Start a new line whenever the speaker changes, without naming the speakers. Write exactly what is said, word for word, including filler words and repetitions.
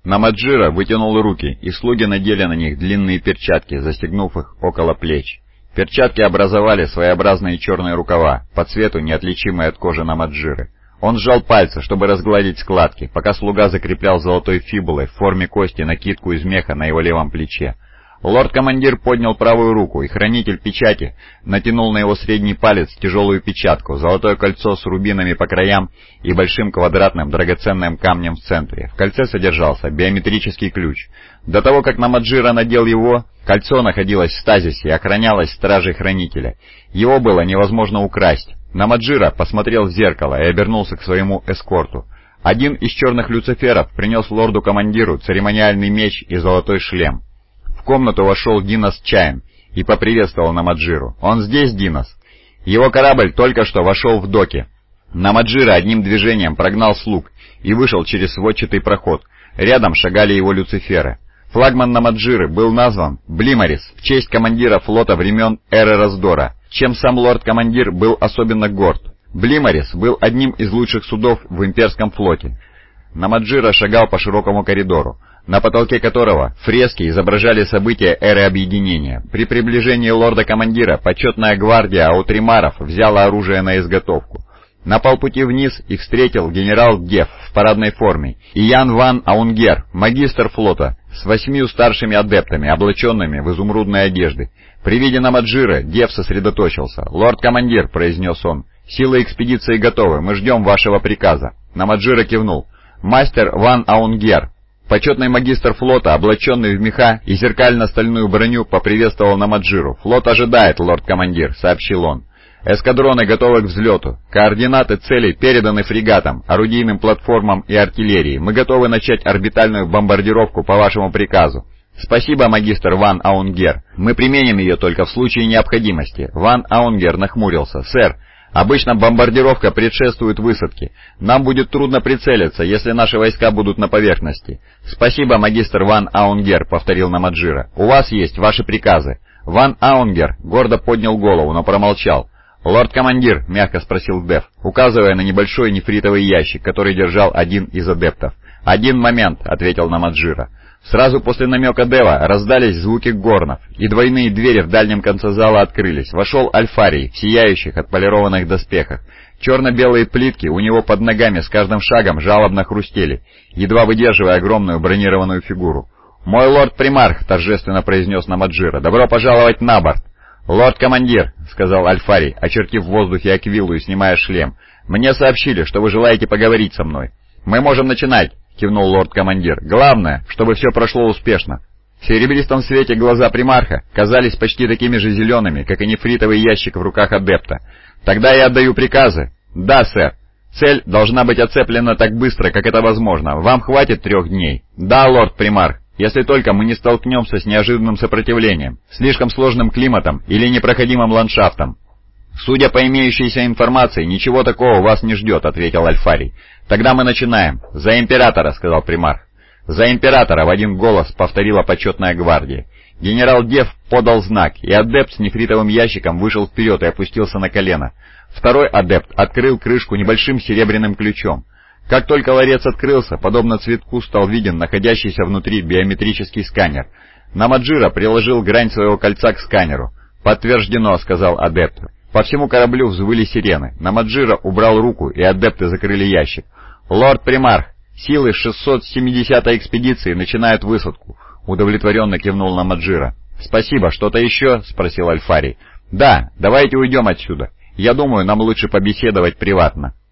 Намаджира вытянул руки, и слуги надели на них длинные перчатки, застегнув их около плеч. Перчатки образовали своеобразные черные рукава, по цвету неотличимые от кожи Намаджиры. Он сжал пальцы, чтобы разгладить складки, пока слуга закреплял золотой фибулой в форме кости накидку из меха на его левом плече. Лорд-командир поднял правую руку, и хранитель печати натянул на его средний палец тяжелую печатку, золотое кольцо с рубинами по краям и большим квадратным драгоценным камнем в центре. В кольце содержался биометрический ключ. До того, как Намаджира надел его, кольцо находилось в стазисе и охранялось стражей хранителя. Его было невозможно украсть. Намаджира посмотрел в зеркало и обернулся к своему эскорту. Один из черных люциферов принес лорду-командиру церемониальный меч и золотой шлем. В комнату вошел Динос Чайн и поприветствовал Намаджиру. «Он здесь, Динос?» Его корабль только что вошел в доки. Намаджира одним движением прогнал слуг и вышел через сводчатый проход. Рядом шагали его люциферы. Флагман Намаджиры был назван Блимарис в честь командира флота времен Эры Раздора, чем сам лорд-командир был особенно горд. Блимарис был одним из лучших судов в имперском флоте. Намаджира шагал по широкому коридору, на потолке которого фрески изображали события эры объединения. При приближении лорда-командира почетная гвардия аутримаров взяла оружие на изготовку. На полпути вниз их встретил генерал Дев в парадной форме и Ян Ван Аунгер, магистр флота, с восьмью старшими адептами, облаченными в изумрудные одежды. При виде Намаджира Дев сосредоточился. «Лорд-командир», — произнес он, — «силы экспедиции готовы, мы ждем вашего приказа». Намаджира кивнул. «Мастер Ван Аунгер». Почетный магистр флота, облаченный в меха и зеркально-стальную броню, поприветствовал Намаджиру. «Флот ожидает, лорд-командир», — сообщил он. «Эскадроны готовы к взлету. Координаты целей переданы фрегатам, орудийным платформам и артиллерии. Мы готовы начать орбитальную бомбардировку по вашему приказу». «Спасибо, магистр Ван Аунгер. Мы применим ее только в случае необходимости». Ван Аунгер нахмурился. «Сэр, обычно бомбардировка предшествует высадке. Нам будет трудно прицелиться, если наши войска будут на поверхности». «Спасибо, магистр Ван Аунгер», — повторил Намаджира. «У вас есть ваши приказы». Ван Аунгер гордо поднял голову, но промолчал. «Лорд-командир», — мягко спросил Дев, указывая на небольшой нефритовый ящик, который держал один из адептов. «Один момент», — ответил Намаджира. Сразу после намека Дева раздались звуки горнов, и двойные двери в дальнем конце зала открылись. Вошел Альфарий в сияющих отполированных доспехах. Черно-белые плитки у него под ногами с каждым шагом жалобно хрустели, едва выдерживая огромную бронированную фигуру. «Мой лорд-примарх», — торжественно произнес Намаджира, — «добро пожаловать на борт». «Лорд-командир», — сказал Альфарий, очертив в воздухе аквилу и снимая шлем, — «мне сообщили, что вы желаете поговорить со мной». «Мы можем начинать», — кивнул лорд-командир. «Главное, чтобы все прошло успешно». В серебристом свете глаза примарха казались почти такими же зелеными, как и нефритовый ящик в руках адепта. «Тогда я отдаю приказы». «Да, сэр». «Цель должна быть оцеплена так быстро, как это возможно. Вам хватит трех дней?» «Да, лорд-примарх. Если только мы не столкнемся с неожиданным сопротивлением, слишком сложным климатом или непроходимым ландшафтом». «Судя по имеющейся информации, ничего такого вас не ждет», — ответил Альфарий. «Тогда мы начинаем». «За императора», — сказал примарх. «За императора», — в один голос повторила почетная гвардия. Генерал Дев подал знак, и адепт с нефритовым ящиком вышел вперед и опустился на колено. Второй адепт открыл крышку небольшим серебряным ключом. Как только ларец открылся, подобно цветку стал виден находящийся внутри биометрический сканер. Намаджира приложил грань своего кольца к сканеру. «Подтверждено», — сказал адепт. По всему кораблю взвыли сирены. Намаджира убрал руку, и адепты закрыли ящик. «Лорд-примарх, силы шестьсот семидесятой экспедиции начинают высадку», — удовлетворенно кивнул Намаджира. «Спасибо. Что-то еще?» — спросил Альфарий. «Да, давайте уйдем отсюда. Я думаю, нам лучше побеседовать приватно».